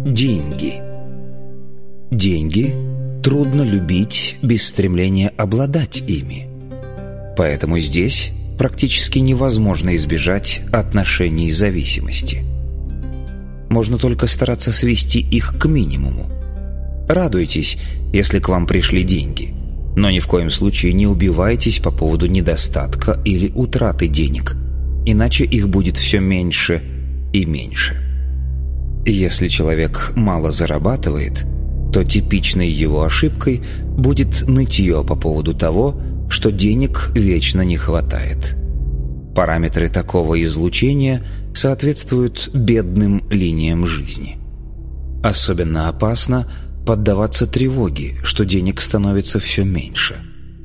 Деньги. Деньги трудно любить без стремления обладать ими. Поэтому здесь практически невозможно избежать отношений зависимости. Можно только стараться свести их к минимуму. Радуйтесь, если к вам пришли деньги, но ни в коем случае не убивайтесь по поводу недостатка или утраты денег, иначе их будет все меньше и меньше. Если человек мало зарабатывает, то типичной его ошибкой будет нытье по поводу того, что денег вечно не хватает. Параметры такого излучения соответствуют бедным линиям жизни. Особенно опасно поддаваться тревоге, что денег становится все меньше.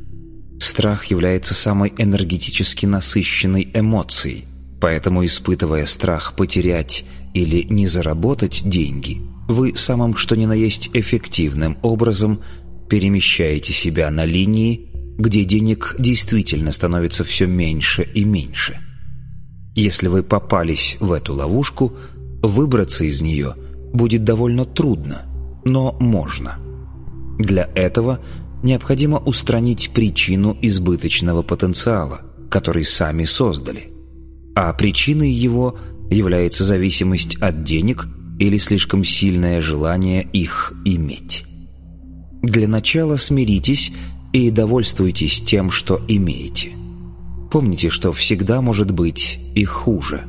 Страх является самой энергетически насыщенной эмоцией, поэтому, испытывая страх потерять или не заработать деньги, вы самым что ни на есть эффективным образом перемещаете себя на линии, где денег действительно становится все меньше и меньше. Если вы попались в эту ловушку, выбраться из нее будет довольно трудно, но можно. Для этого необходимо устранить причину избыточного потенциала, который сами создали. А причиной его является зависимость от денег или слишком сильное желание их иметь. Для начала смиритесь и довольствуйтесь тем, что имеете. Помните, что всегда может быть и хуже.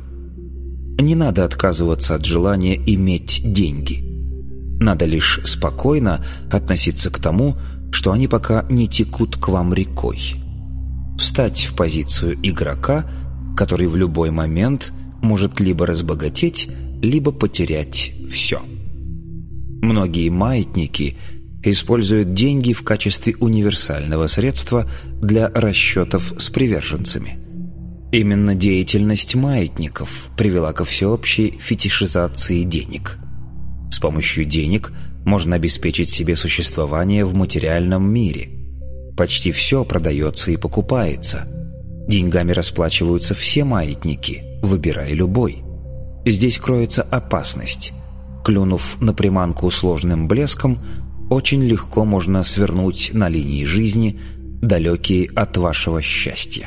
Не надо отказываться от желания иметь деньги. Надо лишь спокойно относиться к тому, что они пока не текут к вам рекой. Встать в позицию игрока, который в любой момент может либо разбогатеть, либо потерять все. Многие маятники используют деньги в качестве универсального средства для расчетов с приверженцами. Именно деятельность маятников привела ко всеобщей фетишизации денег. С помощью денег можно обеспечить себе существование в материальном мире. Почти все продается и покупается. Деньгами расплачиваются все маятники, выбирай любой. Здесь кроется опасность. Клюнув на приманку сложным блеском, очень легко можно свернуть на линии жизни, далекие от вашего счастья.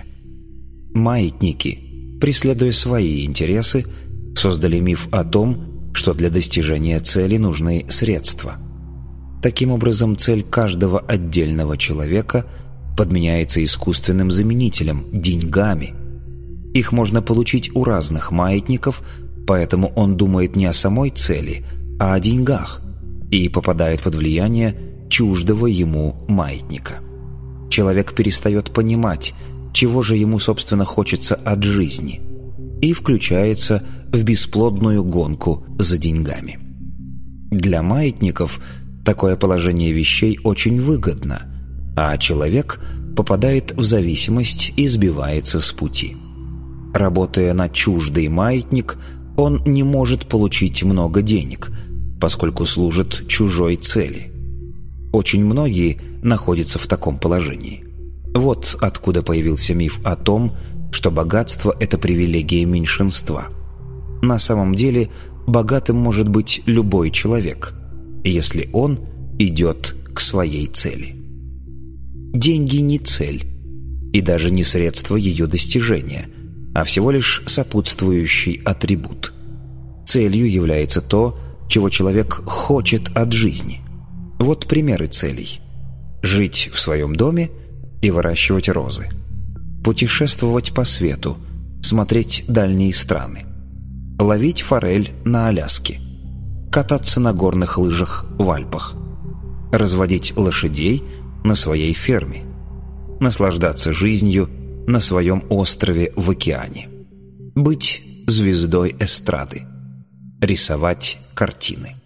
Маятники, преследуя свои интересы, создали миф о том, что для достижения цели нужны средства. Таким образом, цель каждого отдельного человека подменяется искусственным заменителем – деньгами. Их можно получить у разных маятников, поэтому он думает не о самой цели, а о деньгах и попадает под влияние чуждого ему маятника. Человек перестает понимать, чего же ему, собственно, хочется от жизни, и включается в бесплодную гонку за деньгами. Для маятников такое положение вещей очень выгодно, а человек попадает в зависимость и сбивается с пути. Работая на чуждый маятник, он не может получить много денег, поскольку служит чужой цели. Очень многие находятся в таком положении. Вот откуда появился миф о том, что богатство – это привилегия меньшинства. На самом деле, богатым может быть любой человек, если он идет к своей цели. Деньги не цель, и даже не средство ее достижения, а всего лишь сопутствующий атрибут. Целью является то, чего человек хочет от жизни. Вот примеры целей. Жить в своем доме и выращивать розы. Путешествовать по свету, смотреть дальние страны. Ловить форель на Аляске. Кататься на горных лыжах в Альпах. Разводить лошадей на своей ферме. Наслаждаться жизнью на своем острове в океане. Быть звездой эстрады. Рисовать картины.